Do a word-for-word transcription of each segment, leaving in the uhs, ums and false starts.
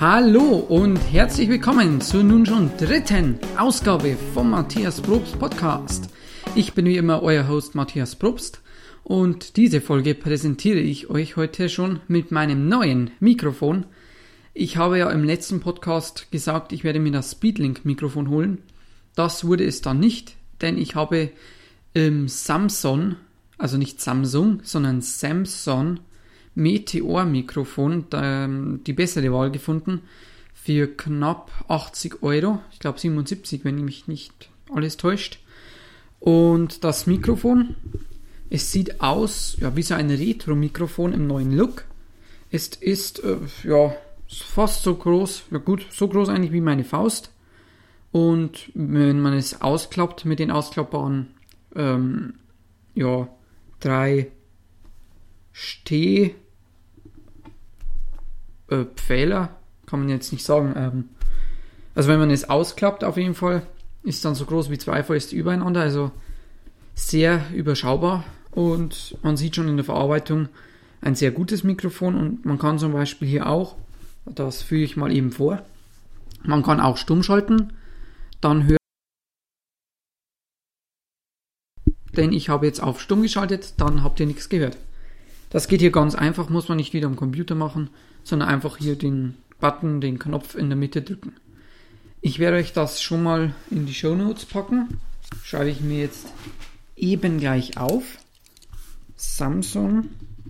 Hallo und herzlich willkommen zur nun schon dritten Ausgabe vom Matthias Probst Podcast. Ich bin wie immer euer Host Matthias Probst und diese Folge präsentiere ich euch heute schon mit meinem neuen Mikrofon. Ich habe ja im letzten Podcast gesagt, ich werde mir das Speedlink-Mikrofon holen. Das wurde es dann nicht, denn ich habe im Samsung, also nicht Samsung, sondern Samsung Meteor-Mikrofon die bessere Wahl gefunden für knapp achtzig Euro. Ich glaube siebenundsiebzig, wenn mich nicht alles täuscht. Und das Mikrofon, es sieht aus ja, wie so ein Retro-Mikrofon im neuen Look. Es ist äh, ja fast so groß, ja gut, so groß eigentlich wie meine Faust. Und wenn man es ausklappt mit den ausklappbaren ähm, ja, drei Steh äh, Pfähler, kann man jetzt nicht sagen. Ähm, also wenn man es ausklappt auf jeden Fall, ist dann so groß wie zwei Fäuste übereinander, also sehr überschaubar und man sieht schon in der Verarbeitung ein sehr gutes Mikrofon und man kann zum Beispiel hier auch, das führe ich mal eben vor, man kann auch stumm schalten, dann hören, denn ich habe jetzt auf stumm geschaltet, dann habt ihr nichts gehört. Das geht hier ganz einfach, muss man nicht wieder am Computer machen, sondern einfach hier den Button, den Knopf in der Mitte drücken. Ich werde euch das schon mal in die Shownotes packen. Schreibe ich mir jetzt eben gleich auf. Samsung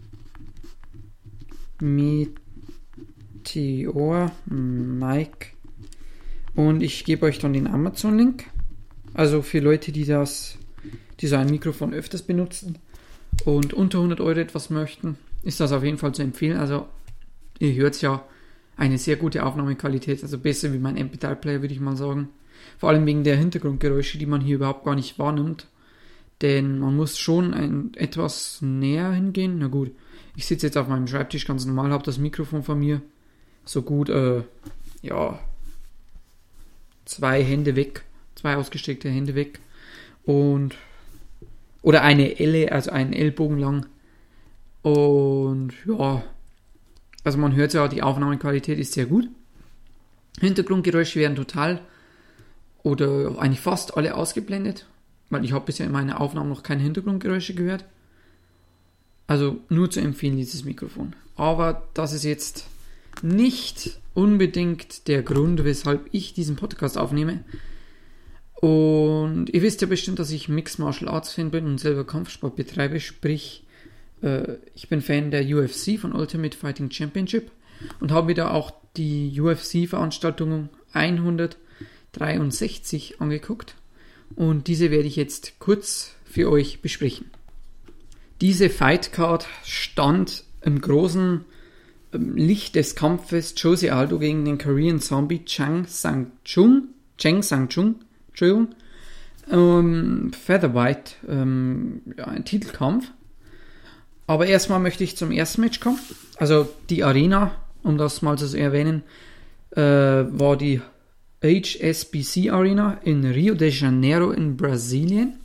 Meteor Mic. Und ich gebe euch dann den Amazon-Link. Also für Leute, die das, die so ein Mikrofon öfters benutzen und unter hundert Euro etwas möchten, ist das auf jeden Fall zu empfehlen. Also ihr hört ja, eine sehr gute Aufnahmequalität, also besser wie mein M P drei Player, würde ich mal sagen. Vor allem wegen der Hintergrundgeräusche, die man hier überhaupt gar nicht wahrnimmt. Denn man muss schon ein, etwas näher hingehen. Na gut, ich sitze jetzt auf meinem Schreibtisch ganz normal, habe das Mikrofon von mir so gut, äh, ja, zwei Hände weg, zwei ausgestreckte Hände weg und oder eine Elle, also einen Ellbogen lang. Und ja, also man hört ja, die Aufnahmequalität ist sehr gut. Hintergrundgeräusche werden total oder eigentlich fast alle ausgeblendet, weil ich habe bisher in meiner Aufnahme noch keine Hintergrundgeräusche gehört. Also nur zu empfehlen dieses Mikrofon. Aber das ist jetzt nicht unbedingt der Grund, weshalb ich diesen Podcast aufnehme. Und ihr wisst ja bestimmt, dass ich Mixed Martial Arts Fan bin und selber Kampfsport betreibe, sprich, äh, ich bin Fan der U F C, von Ultimate Fighting Championship, und habe mir da auch die U F C-Veranstaltung hundertdreiundsechzig angeguckt und diese werde ich jetzt kurz für euch besprechen. Diese Fightcard stand im großen ähm, Licht des Kampfes Jose Aldo gegen den Korean Zombie Chang Sang-chung, Cheng Sang-chung, Entschuldigung, ähm, Featherweight, ähm, ja, ein Titelkampf. Aber erstmal möchte ich zum ersten Match kommen. Also die Arena, um das mal zu erwähnen, äh, war die H S B C Arena in Rio de Janeiro in Brasilien.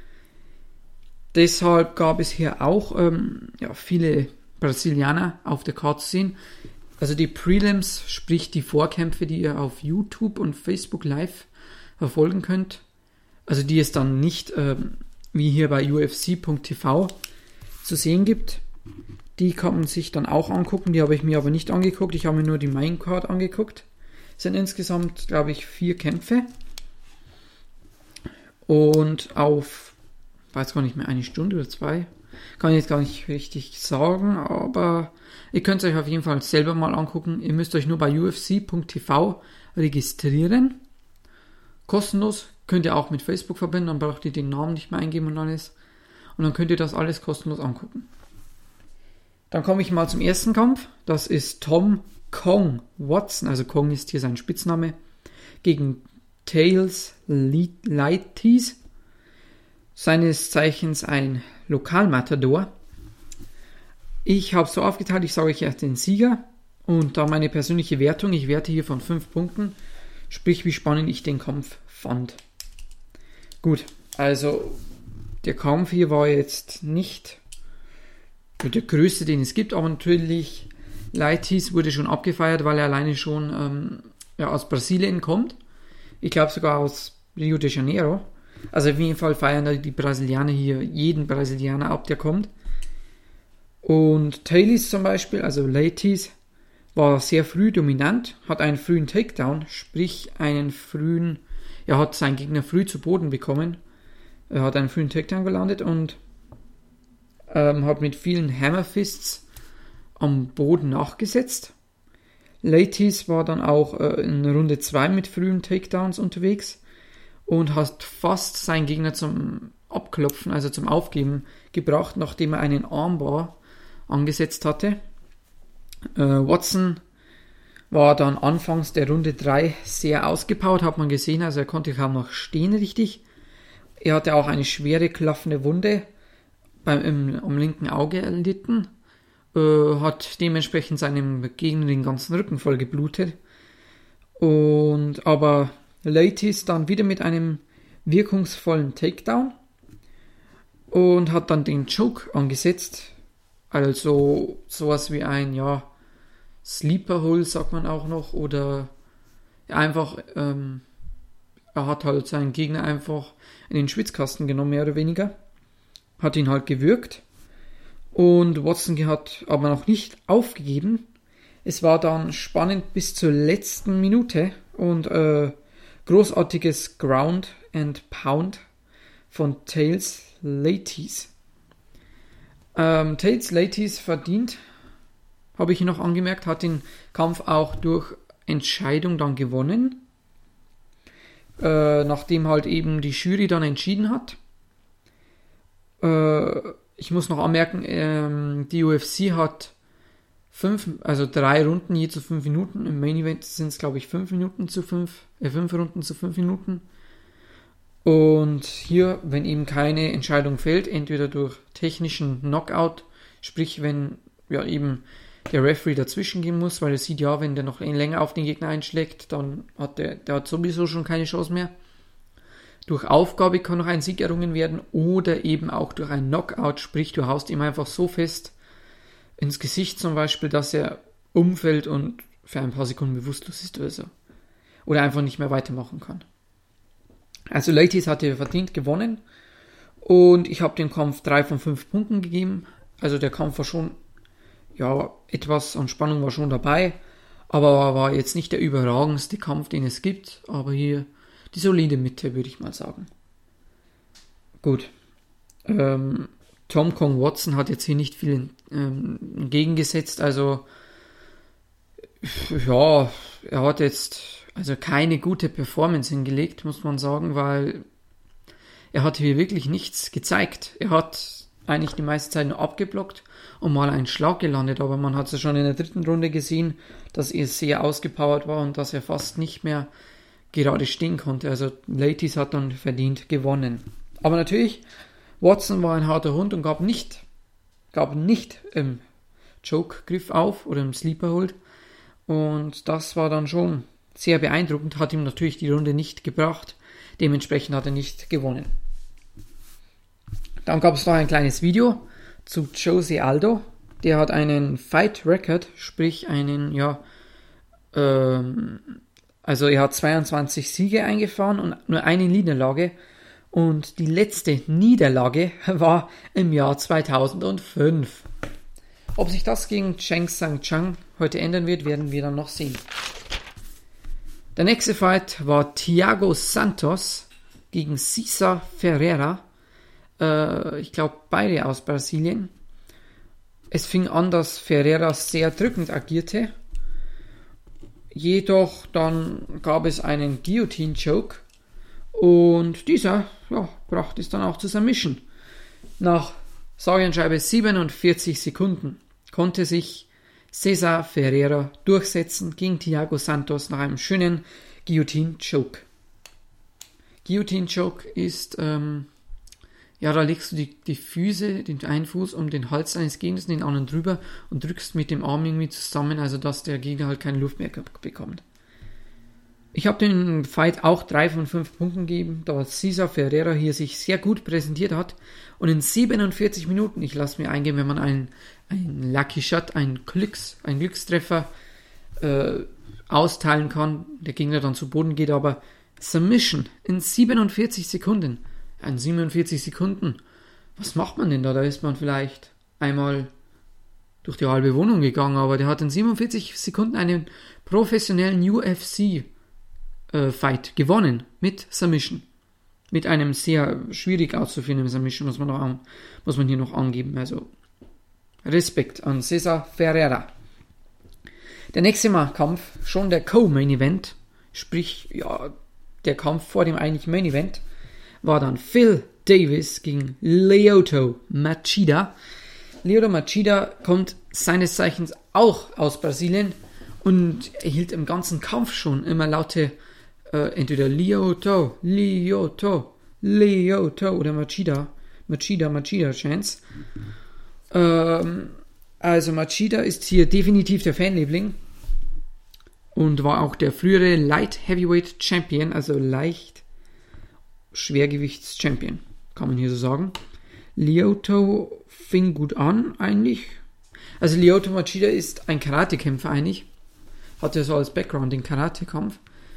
Deshalb gab es hier auch ähm, ja, viele Brasilianer auf der Karte zu sehen. Also die Prelims, sprich die Vorkämpfe, die ihr auf YouTube und Facebook Live verfolgen könnt. Also die es dann nicht ähm, wie hier bei U F C Punkt T V zu sehen gibt. Die kann man sich dann auch angucken. Die habe ich mir aber nicht angeguckt. Ich habe mir nur die Maincard angeguckt. Es sind insgesamt, glaube ich, vier Kämpfe. Und auf, weiß gar nicht mehr, eine Stunde oder zwei. Kann ich jetzt gar nicht richtig sagen. Aber ihr könnt es euch auf jeden Fall selber mal angucken. Ihr müsst euch nur bei U F C Punkt T V registrieren. Kostenlos. Könnt ihr auch mit Facebook verbinden. Dann braucht ihr den Namen nicht mehr eingeben und alles. Und dann könnt ihr das alles kostenlos angucken. Dann komme ich mal zum ersten Kampf. Das ist Tom Kong Watson, also Kong ist hier sein Spitzname, gegen Tails Leites, seines Zeichens ein Lokalmatador. Ich habe es so aufgeteilt, ich sage euch erst den Sieger und da meine persönliche Wertung, ich werte hier von fünf Punkten, sprich wie spannend ich den Kampf fand. Gut, also der Kampf hier war jetzt nicht der größte, den es gibt, aber natürlich Leites wurde schon abgefeiert, weil er alleine schon ähm, ja, aus Brasilien kommt. Ich glaube sogar aus Rio de Janeiro. Also auf jeden Fall feiern die Brasilianer hier jeden Brasilianer ab, der kommt. Und Taylys zum Beispiel, also Leites, war sehr früh dominant, hat einen frühen Takedown, sprich einen frühen, er hat seinen Gegner früh zu Boden bekommen. Er hat einen frühen Takedown gelandet und ähm, hat mit vielen Hammerfists am Boden nachgesetzt. Leites war dann auch äh, in Runde zwei mit frühen Takedowns unterwegs und hat fast seinen Gegner zum Abklopfen, also zum Aufgeben gebracht, nachdem er einen Armbar angesetzt hatte. Äh, Watson war dann anfangs der Runde drei sehr ausgepowert, hat man gesehen, also er konnte kaum noch stehen richtig. Er hatte auch eine schwere klaffende Wunde beim, im, am linken Auge erlitten, äh, hat dementsprechend seinem Gegner den ganzen Rücken voll geblutet. Und aber Leites dann wieder mit einem wirkungsvollen Takedown und hat dann den Choke angesetzt. Also sowas wie ein, ja, Sleeper Hold sagt man auch noch, oder ja, einfach, ähm, er hat halt seinen Gegner einfach in den Schwitzkasten genommen, mehr oder weniger, hat ihn halt gewürgt und Watson hat aber noch nicht aufgegeben. Es war dann spannend bis zur letzten Minute und äh, großartiges Ground and Pound von Tails Leites. Ähm, Tails Leites verdient, habe ich noch angemerkt, hat den Kampf auch durch Entscheidung dann gewonnen, äh, nachdem halt eben die Jury dann entschieden hat. Äh, ich muss noch anmerken, ähm, die U F C hat fünf, also drei Runden je zu fünf Minuten. Im Main Event sind es, glaube ich, fünf Minuten zu fünf, äh, fünf Runden zu fünf Minuten. Und hier, wenn eben keine Entscheidung fällt, entweder durch technischen Knockout, sprich wenn ja eben der Referee dazwischen gehen muss, weil er sieht, ja, wenn der noch länger auf den Gegner einschlägt, dann hat der, der hat sowieso schon keine Chance mehr. Durch Aufgabe kann noch ein Sieg errungen werden oder eben auch durch ein Knockout, sprich du haust ihm einfach so fest ins Gesicht zum Beispiel, dass er umfällt und für ein paar Sekunden bewusstlos ist oder so. Oder einfach nicht mehr weitermachen kann. Also Leites hatte verdient gewonnen und ich habe dem Kampf drei von fünf Punkten gegeben. Also der Kampf war schon, ja, etwas an Spannung war schon dabei, aber war jetzt nicht der überragendste Kampf, den es gibt, aber hier die solide Mitte, würde ich mal sagen. Gut. Ähm, Tom Kong Watson hat jetzt hier nicht viel ähm, entgegengesetzt, also ja, er hat jetzt also keine gute Performance hingelegt, muss man sagen, weil er hat hier wirklich nichts gezeigt. Er hat eigentlich die meiste Zeit nur abgeblockt und mal einen Schlag gelandet, aber man hat es ja schon in der dritten Runde gesehen, dass er sehr ausgepowert war und dass er fast nicht mehr gerade stehen konnte. Also Leites hat dann verdient gewonnen. Aber natürlich, Watson war ein harter Hund und gab nicht, gab nicht im Choke-Griff auf oder im Sleeper-Hold. Und das war dann schon sehr beeindruckend, hat ihm natürlich die Runde nicht gebracht. Dementsprechend hat er nicht gewonnen. Dann gab es noch ein kleines Video zu Jose Aldo. Der hat einen Fight Record, sprich einen, ja, ähm, also er hat zweiundzwanzig Siege eingefahren und nur eine Niederlage. Und die letzte Niederlage war im Jahr zweitausendfünf. Ob sich das gegen Cheng Sang Chang heute ändern wird, werden wir dann noch sehen. Der nächste Fight war Thiago Santos gegen Cesar Ferreira. Äh, ich glaube, beide aus Brasilien. Es fing an, dass Ferreira sehr drückend agierte. Jedoch dann gab es einen Guillotine-Choke. Und dieser ja, brachte es dann auch zu Submission. Nach sage und schreibe siebenundvierzig Sekunden konnte sich Cesar Ferreira durchsetzen gegen Thiago Santos nach einem schönen Guillotine-Choke. Guillotine-Choke ist, ähm, ja, da legst du die, die Füße, den einen Fuß um den Hals deines Gegners, den anderen drüber und drückst mit dem Arm irgendwie zusammen, also dass der Gegner halt keine Luft mehr bekommt. Ich habe den Fight auch drei von fünf Punkten gegeben, da Cesar Ferreira hier sich sehr gut präsentiert hat und in siebenundvierzig Minuten, ich lasse mir eingehen, wenn man einen, einen Lucky Shot, einen, Glücks, einen Glückstreffer äh, austeilen kann, der Gegner dann zu Boden geht, aber Submission in siebenundvierzig Sekunden, in siebenundvierzig Sekunden, was macht man denn da? Da ist man vielleicht einmal durch die halbe Wohnung gegangen, aber der hat in siebenundvierzig Sekunden einen professionellen U F C Fight gewonnen mit Submission. Mit einem sehr schwierig auszuführenden Submission, muss man, noch an, muss man hier noch angeben. Also Respekt an Cesar Ferreira. Der nächste Mal Kampf, schon der Co-Main Event, sprich ja der Kampf vor dem eigentlichen Main Event, war dann Phil Davis gegen Lyoto Machida. Lyoto Machida kommt seines Zeichens auch aus Brasilien und erhielt im ganzen Kampf schon immer laute äh, entweder Lyoto, Lyoto, Lyoto oder Machida, Machida, Machida Chance. Ähm, also Machida ist hier definitiv der Fanliebling und war auch der frühere Light Heavyweight Champion, also leicht Schwergewichts Champion, kann man hier so sagen. Lyoto fing gut an eigentlich. Also Lyoto Machida ist ein Karatekämpfer eigentlich, hatte so als Background den Karatekampf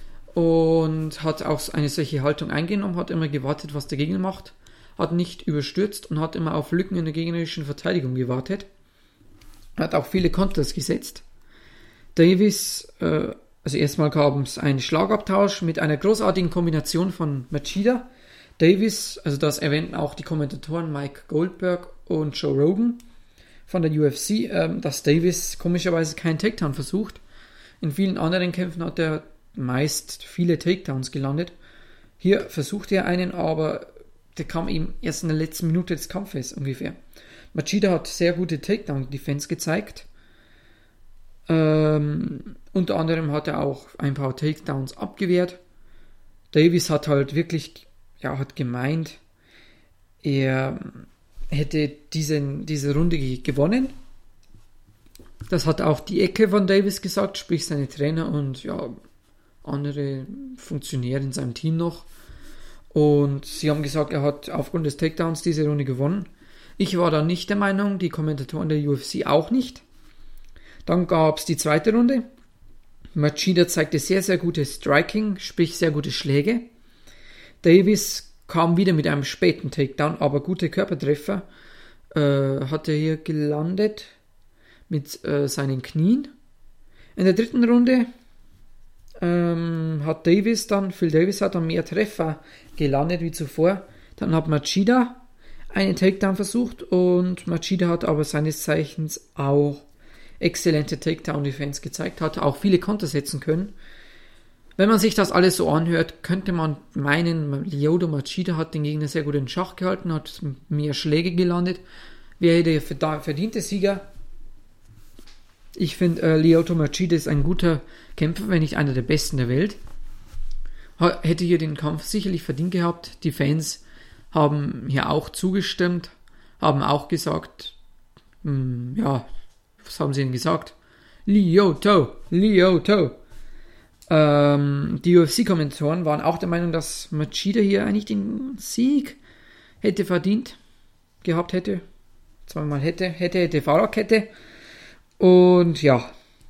und hat auch eine solche Haltung eingenommen, hat immer gewartet, was der Gegner macht, hat nicht überstürzt und hat immer auf Lücken in der gegnerischen Verteidigung gewartet. Hat auch viele Counters gesetzt. Davis, äh, also erstmal gab es einen Schlagabtausch mit einer großartigen Kombination von Machida. Davis, also das erwähnten auch die Kommentatoren Mike Goldberg und Joe Rogan von der U F C, äh, dass Davis komischerweise keinen Takedown versucht. In vielen anderen Kämpfen hat er meist viele Takedowns gelandet. Hier versuchte er einen, aber der kam ihm erst in der letzten Minute des Kampfes ungefähr. Machida hat sehr gute Takedown-Defense gezeigt. Ähm, unter anderem hat er auch ein paar Takedowns abgewehrt. Davis hat halt wirklich, ja, hat gemeint, er hätte diesen, diese Runde gewonnen. Das hat auch die Ecke von Davis gesagt, sprich seine Trainer und ja, andere Funktionäre in seinem Team noch. Und sie haben gesagt, er hat aufgrund des Takedowns diese Runde gewonnen. Ich war da nicht der Meinung, die Kommentatoren der U F C auch nicht. Dann gab es die zweite Runde. Machida zeigte sehr, sehr gute Striking, sprich sehr gute Schläge. Davis kam wieder mit einem späten Takedown, aber gute Körpertreffer äh, hat er hier gelandet mit äh, seinen Knien. In der dritten Runde ähm, hat Davis dann, Phil Davis hat dann mehr Treffer gelandet wie zuvor. Dann hat Machida einen Takedown versucht und Machida hat aber seines Zeichens auch exzellente Takedown-Defense gezeigt, hat auch viele Konter setzen können. Wenn man sich das alles so anhört, könnte man meinen, Lyoto Machida hat den Gegner sehr gut in Schach gehalten, hat mehr Schläge gelandet, wäre der verdiente Sieger. Ich finde, äh, Lyoto Machida ist ein guter Kämpfer, wenn nicht einer der besten der Welt. Hätte hier den Kampf sicherlich verdient gehabt. Die Fans haben hier auch zugestimmt, haben auch gesagt, mh, ja, was haben sie denn gesagt? Lyoto, Lyoto. Ähm, die U F C-Kommentatoren waren auch der Meinung, dass Machida hier eigentlich den Sieg hätte verdient gehabt hätte. Zweimal hätte, hätte, hätte, Fahrradkette. Und ja,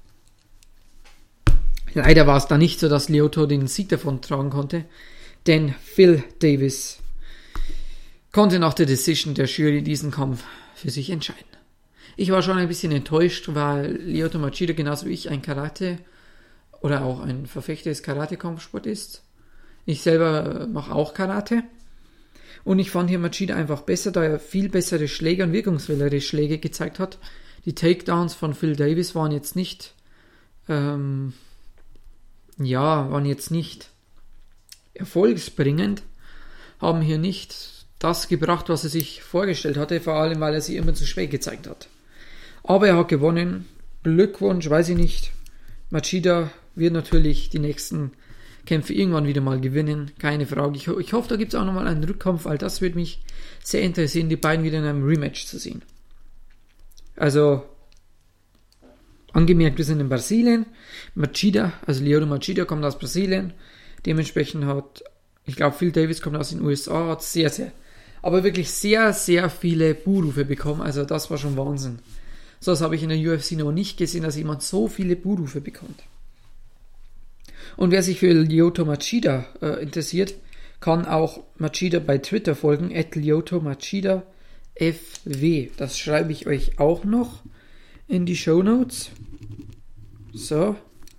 leider war es da nicht so, dass Lyoto den Sieg davon tragen konnte, denn Phil Davis konnte nach der Decision der Jury diesen Kampf für sich entscheiden. Ich war schon ein bisschen enttäuscht, weil Lyoto Machida genauso wie ich ein Karate oder auch ein Verfechter des Karate-Kampfsport ist. Ich selber mache auch Karate und ich fand hier Machida einfach besser, da er viel bessere Schläge und wirkungsvollere Schläge gezeigt hat. Die Takedowns von Phil Davis waren jetzt nicht, ähm, ja, waren jetzt nicht erfolgsbringend, haben hier nicht das gebracht, was er sich vorgestellt hatte, vor allem, weil er sie immer zu schwach gezeigt hat. Aber er hat gewonnen. Glückwunsch, weiß ich nicht. Machida wird natürlich die nächsten Kämpfe irgendwann wieder mal gewinnen, keine Frage. Ich, ich hoffe, da gibt es auch nochmal einen Rückkampf, weil das würde mich sehr interessieren, die beiden wieder in einem Rematch zu sehen. Also, Angemerkt, wir sind in Brasilien. Machida, also Lyoto Machida kommt aus Brasilien. Dementsprechend hat, ich glaube, Phil Davis kommt aus den U S A, hat sehr, sehr, aber wirklich sehr, sehr viele Buhrufe bekommen. Also das war schon Wahnsinn. So, das habe ich in der U F C noch nicht gesehen, dass jemand so viele Buhrufe bekommt. Und wer sich für Lyoto Machida äh, interessiert, kann auch Machida bei Twitter folgen, at Lyoto Machida F W. Das schreibe ich euch auch noch in die Shownotes. So.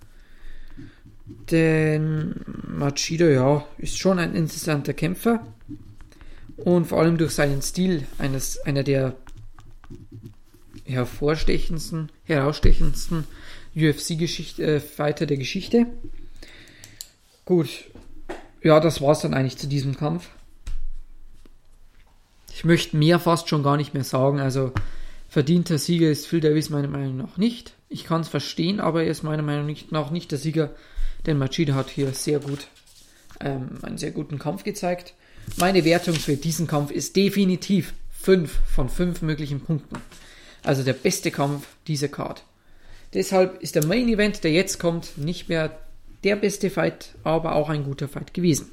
Denn Machida, ja, ist schon ein interessanter Kämpfer. Und vor allem durch seinen Stil eines, einer der hervorstechendsten, herausstechendsten U F C-Fighter äh, der Geschichte. Gut. Ja, das war's dann eigentlich zu diesem Kampf. Ich möchte mehr fast schon gar nicht mehr sagen. Also verdienter Sieger ist Phil Davis meiner Meinung nach nicht. Ich kann es verstehen, aber er ist meiner Meinung nach nicht der Sieger, denn Machida hat hier sehr gut ähm, einen sehr guten Kampf gezeigt. Meine Wertung für diesen Kampf ist definitiv fünf von fünf möglichen Punkten. Also der beste Kampf dieser Card. Deshalb ist der Main Event, der jetzt kommt, nicht mehr der beste Fight, aber auch ein guter Fight gewesen.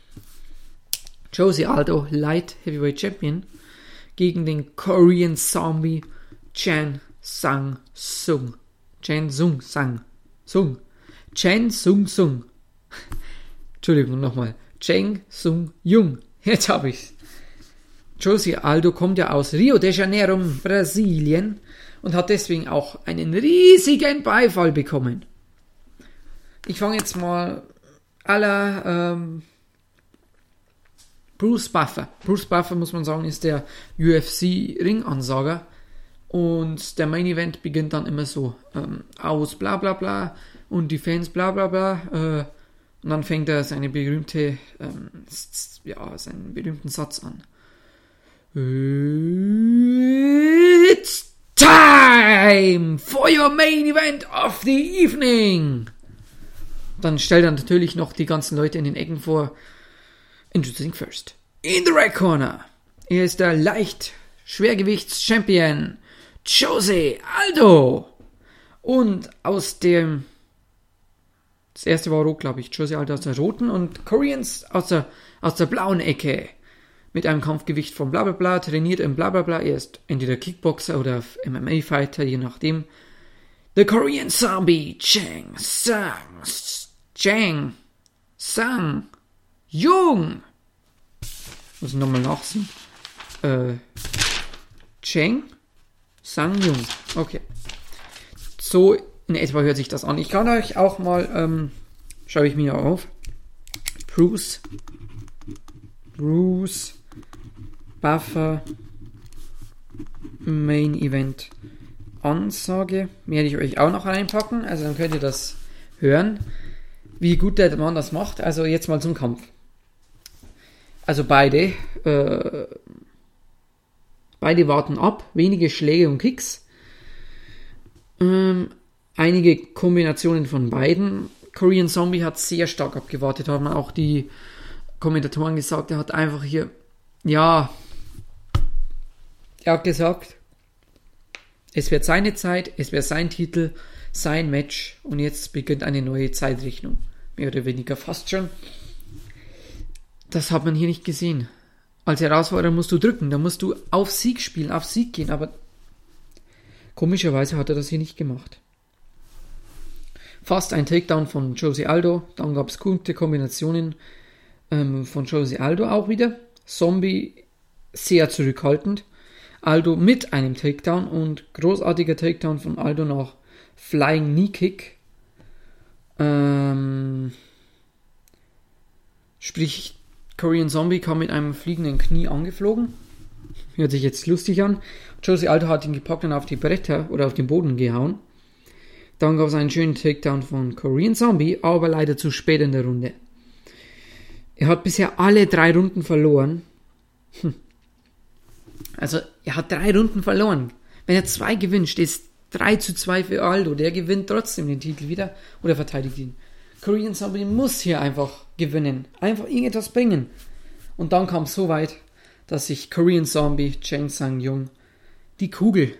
Jose Aldo, Light Heavyweight Champion, gegen den Korean Zombie Chan Sang Sung. Chan Sung Sang. Sung. Chan Sung Sung. Entschuldigung, nochmal. Chan Sung Jung. Jetzt habe ich's. Jose Aldo kommt ja aus Rio de Janeiro, Brasilien, und hat deswegen auch einen riesigen Beifall bekommen. Ich fange jetzt mal à la ähm, Bruce Buffer. Bruce Buffer, muss man sagen, ist der U F C-Ringansager. Und der Main Event beginnt dann immer so ähm, aus bla bla bla und die Fans bla bla bla. Äh, und dann fängt er seine berühmte, ähm, ja, seinen berühmten Satz an. It's time for your main event of the evening. Dann stellt er natürlich noch die ganzen Leute in den Ecken vor. Introducing first. In the right corner. Er ist der Leicht-Schwergewichts-Champion Jose Aldo. Und aus dem... Das erste war rot, glaube ich. Jose Aldo aus der roten und Koreans aus der, aus der blauen Ecke. Mit einem Kampfgewicht von bla bla bla, trainiert im bla bla bla. Er ist entweder Kickboxer oder M M A-Fighter, je nachdem. The Korean Zombie Chang Sang Chang Sang Jung. Muss ich nochmal nachsehen. Äh, Chang Sang Jung. Okay. So in etwa hört sich das an. Ich kann euch auch mal, ähm, schreibe ich mir auf. Bruce. Bruce Buffer Main Event Ansage. Werde ich euch auch noch reinpacken. Also dann könnt ihr das hören, wie gut der Mann das macht. Also jetzt mal zum Kampf. Also beide äh, beide warten ab. Wenige Schläge und Kicks. Ähm, einige Kombinationen von beiden. Korean Zombie hat sehr stark abgewartet. Haben auch die Kommentatoren gesagt. Er hat einfach hier, ja, er hat gesagt, es wird seine Zeit, es wird sein Titel, sein Match und jetzt beginnt eine neue Zeitrechnung. Mehr oder weniger fast schon. Das hat man hier nicht gesehen. Als Herausforderer musst du drücken, da musst du auf Sieg spielen, auf Sieg gehen, aber komischerweise hat er das hier nicht gemacht. Fast ein Takedown von Jose Aldo, dann gab es gute Kombinationen ähm, von Jose Aldo auch wieder. Zombie sehr zurückhaltend. Aldo mit einem Takedown und großartiger Takedown von Aldo nach Flying Knee Kick. Ähm, sprich, Korean Zombie kam mit einem fliegenden Knie angeflogen. Hört sich jetzt lustig an. Jose Aldo hat ihn gepackt und auf die Bretter oder auf den Boden gehauen. Dann gab es einen schönen Takedown von Korean Zombie, aber leider zu spät in der Runde. Er hat bisher alle drei Runden verloren. Hm. Also, er hat drei Runden verloren. Wenn er zwei gewinnt, steht es drei zu zwei für Aldo. Der gewinnt trotzdem den Titel wieder oder verteidigt ihn. Korean Zombie muss hier einfach gewinnen. Einfach irgendetwas bringen. Und dann kam es so weit, dass sich Korean Zombie, Chang Sang Jung, die Kugel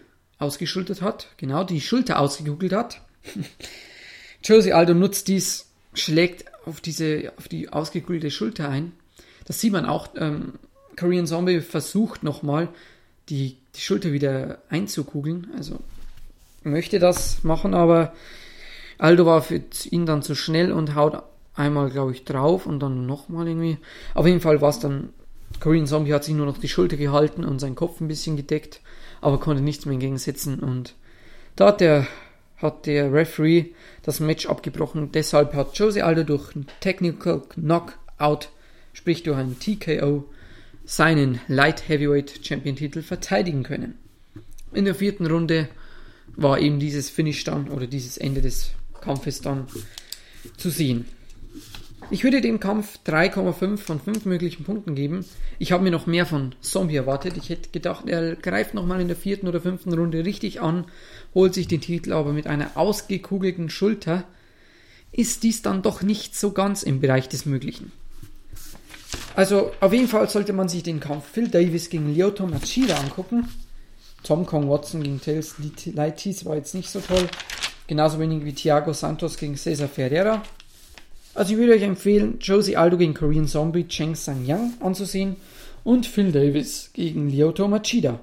ausgeschultert hat, genau, die Schulter ausgekugelt hat. Jose Aldo nutzt dies, schlägt auf diese, auf die ausgekugelte Schulter ein. Das sieht man auch, ähm, Korean Zombie versucht nochmal, die, die Schulter wieder einzukugeln, also möchte das machen, aber Aldo war für ihn dann zu schnell und haut einmal, glaube ich, drauf und dann nochmal irgendwie. Auf jeden Fall war es dann, Korean Zombie hat sich nur noch die Schulter gehalten und seinen Kopf ein bisschen gedeckt, aber konnte nichts mehr entgegensetzen und da hat der, hat der Referee das Match abgebrochen. Deshalb hat Jose Aldo durch einen Technical Knockout, sprich durch einen T K O, seinen Light Heavyweight Champion Titel verteidigen können. In der vierten Runde war eben dieses Finish dann oder dieses Ende des Kampfes dann zu sehen. Ich würde dem Kampf drei Komma fünf von fünf möglichen Punkten geben. Ich habe mir noch mehr von Zombie erwartet. Ich hätte gedacht, er greift nochmal in der vierten oder fünften Runde richtig an, holt sich den Titel, aber mit einer ausgekugelten Schulter ist dies dann doch nicht so ganz im Bereich des Möglichen. Also auf jeden Fall sollte man sich den Kampf Phil Davis gegen Lyoto Machida angucken. Tom Kong Watson gegen Tails Leitis war jetzt nicht so toll. Genauso wenig wie Thiago Santos gegen Cesar Ferreira. Also ich würde euch empfehlen, Jose Aldo gegen Korean Zombie Cheng Sang-Yang anzusehen und Phil Davis gegen Lyoto Machida.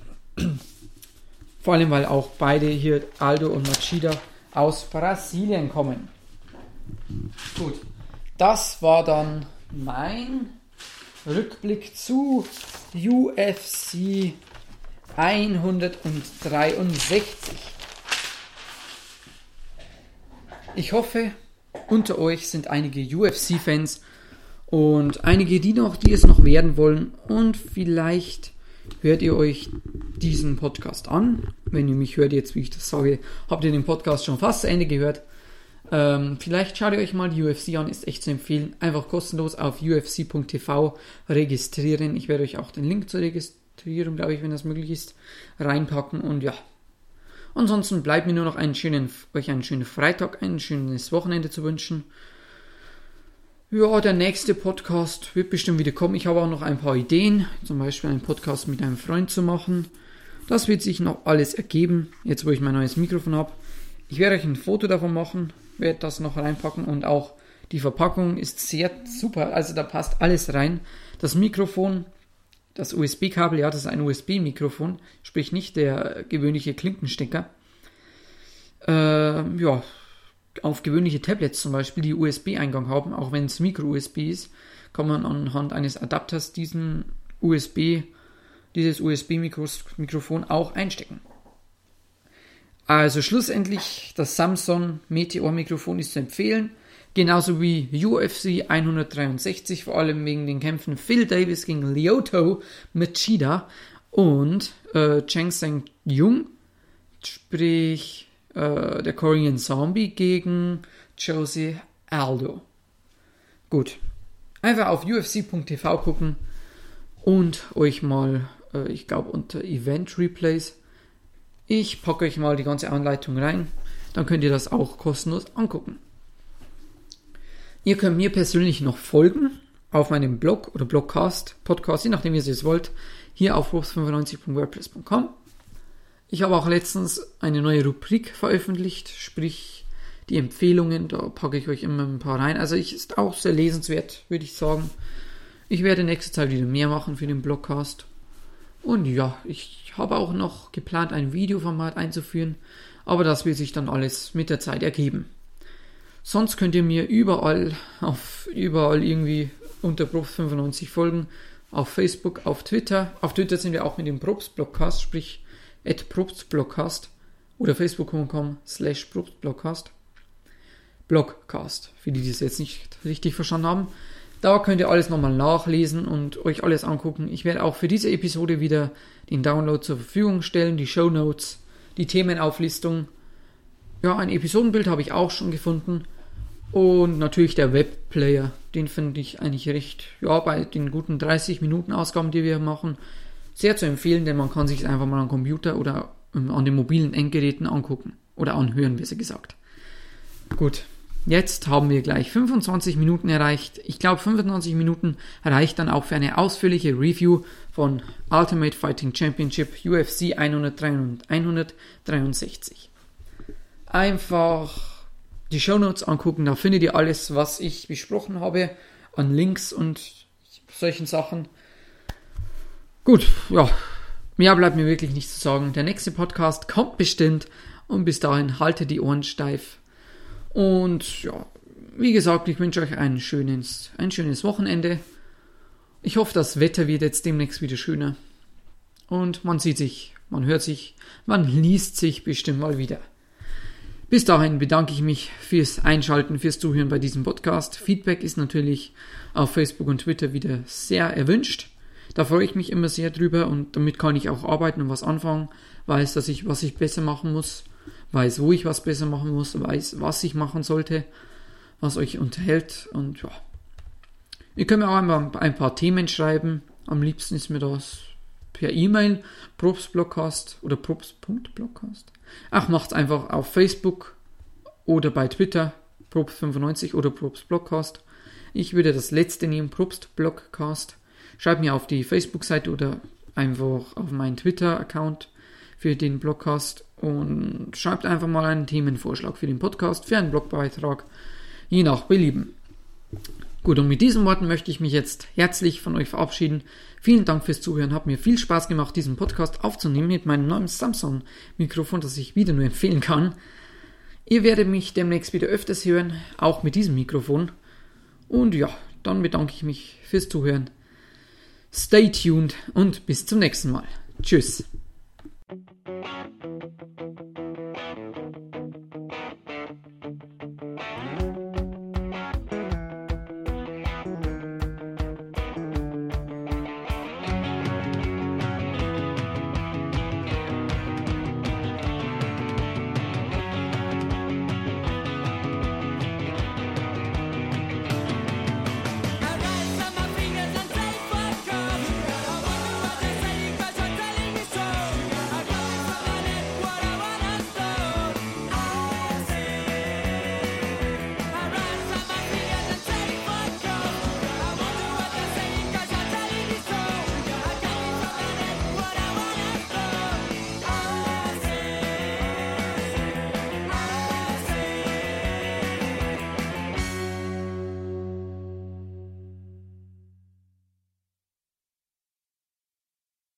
Vor allem, weil auch beide hier, Aldo und Machida, aus Brasilien kommen. Gut, das war dann mein Rückblick zu U F C hundertdreiundsechzig. Ich hoffe, unter euch sind einige U F C-Fans und einige, die noch, die es noch werden wollen, und vielleicht hört ihr euch diesen Podcast an. Wenn ihr mich hört jetzt, wie ich das sage, habt ihr den Podcast schon fast zu Ende gehört. Ähm, vielleicht schaut ihr euch mal die U F C an, ist echt zu empfehlen. Einfach kostenlos auf U F C Punkt T V registrieren. Ich werde euch auch den Link zur Registrierung, glaube ich, wenn das möglich ist, reinpacken. Und ja, ansonsten bleibt mir nur noch einen schönen, euch einen schönen Freitag, ein schönes Wochenende zu wünschen. Ja, der nächste Podcast wird bestimmt wieder kommen. Ich habe auch noch ein paar Ideen, zum Beispiel einen Podcast mit einem Freund zu machen. Das wird sich noch alles ergeben, jetzt wo ich mein neues Mikrofon habe. Ich werde euch ein Foto davon machen, werde das noch reinpacken und auch die Verpackung ist sehr super, also da passt alles rein. Das Mikrofon, das U S B-Kabel, ja, das ist ein U S B-Mikrofon, sprich nicht der gewöhnliche Klinkenstecker. Äh, ja, auf gewöhnliche Tablets zum Beispiel, die U S B-Eingang haben, auch wenn es Micro-U S B ist, kann man anhand eines Adapters diesen U S B, dieses U S B-Mikrofon auch einstecken. Also schlussendlich, das Samsung Meteor-Mikrofon ist zu empfehlen, genauso wie U F C hundertdreiundsechzig, vor allem wegen den Kämpfen Phil Davis gegen Lyoto Machida und äh, Cheng Sang-Yung, sprich äh, der Korean Zombie gegen Jose Aldo. Gut, einfach auf U F C Punkt T V gucken und euch mal, äh, ich glaube unter Event Replays, ich packe euch mal die ganze Anleitung rein, dann könnt ihr das auch kostenlos angucken. Ihr könnt mir persönlich noch folgen auf meinem Blog oder Blogcast, Podcast, je nachdem wie ihr es wollt, hier auf props fünfundneunzig punkt wordpress punkt com. Ich habe auch letztens eine neue Rubrik veröffentlicht, sprich die Empfehlungen, da packe ich euch immer ein paar rein. Also ich, ist auch sehr lesenswert, würde ich sagen. Ich werde in nächster Zeit wieder mehr machen für den Blogcast. Und ja, ich habe auch noch geplant, ein Videoformat einzuführen, aber das wird sich dann alles mit der Zeit ergeben. Sonst könnt ihr mir überall, auf überall irgendwie unter props fünfundneunzig folgen, auf Facebook, auf Twitter. Auf Twitter sind wir auch mit dem Probstblogcast, sprich at probstblogcast oder facebook punkt com slash probstblogcast. Blogcast, für die, die es jetzt nicht richtig verstanden haben. Da könnt ihr alles nochmal nachlesen und euch alles angucken. Ich werde auch für diese Episode wieder den Download zur Verfügung stellen, die Shownotes, die Themenauflistung. Ja, ein Episodenbild habe ich auch schon gefunden. Und natürlich der Webplayer, den finde ich eigentlich recht, ja, bei den guten dreißig Minuten Ausgaben, die wir machen, sehr zu empfehlen, denn man kann sich es einfach mal am Computer oder an den mobilen Endgeräten angucken. Oder anhören, besser gesagt. Gut, Jetzt haben wir gleich fünfundzwanzig Minuten erreicht. Ich glaube, fünfundzwanzig Minuten reicht dann auch für eine ausführliche Review von Ultimate Fighting Championship U F C hundertdreiundsechzig. Einfach die Shownotes angucken, da findet ihr alles, was ich besprochen habe, an Links und solchen Sachen. Gut, ja, mehr bleibt mir wirklich nicht zu sagen. Der nächste Podcast kommt bestimmt und bis dahin haltet die Ohren steif. Und ja, wie gesagt, ich wünsche euch ein schönes, ein schönes Wochenende. Ich hoffe, das Wetter wird jetzt demnächst wieder schöner. Und man sieht sich, man hört sich, man liest sich bestimmt mal wieder. Bis dahin bedanke ich mich fürs Einschalten, fürs Zuhören bei diesem Podcast. Feedback ist natürlich auf Facebook und Twitter wieder sehr erwünscht. Da freue ich mich immer sehr drüber und damit kann ich auch arbeiten und was anfangen. Weiß, dass ich, was ich besser machen muss. Weiß, wo ich was besser machen muss, weiß, was ich machen sollte, was euch unterhält und ja. Ihr könnt mir auch einmal ein paar Themen schreiben. Am liebsten ist mir das per E-Mail, probstblogcast oder probst.blogcast. Ach, macht's einfach auf Facebook oder bei Twitter, probst fünfundneunzig oder probstblogcast. Ich würde das letzte nehmen, probstblogcast. Schreibt mir auf die Facebook-Seite oder einfach auf meinen Twitter-Account für den Blogcast und schreibt einfach mal einen Themenvorschlag für den Podcast, für einen Blogbeitrag, je nach Belieben. Gut, und mit diesen Worten möchte ich mich jetzt herzlich von euch verabschieden. Vielen Dank fürs Zuhören, hat mir viel Spaß gemacht, diesen Podcast aufzunehmen mit meinem neuen Samsung-Mikrofon, das ich wieder nur empfehlen kann. Ihr werdet mich demnächst wieder öfters hören, auch mit diesem Mikrofon. Und ja, dann bedanke ich mich fürs Zuhören. Stay tuned und bis zum nächsten Mal. Tschüss. Thank you.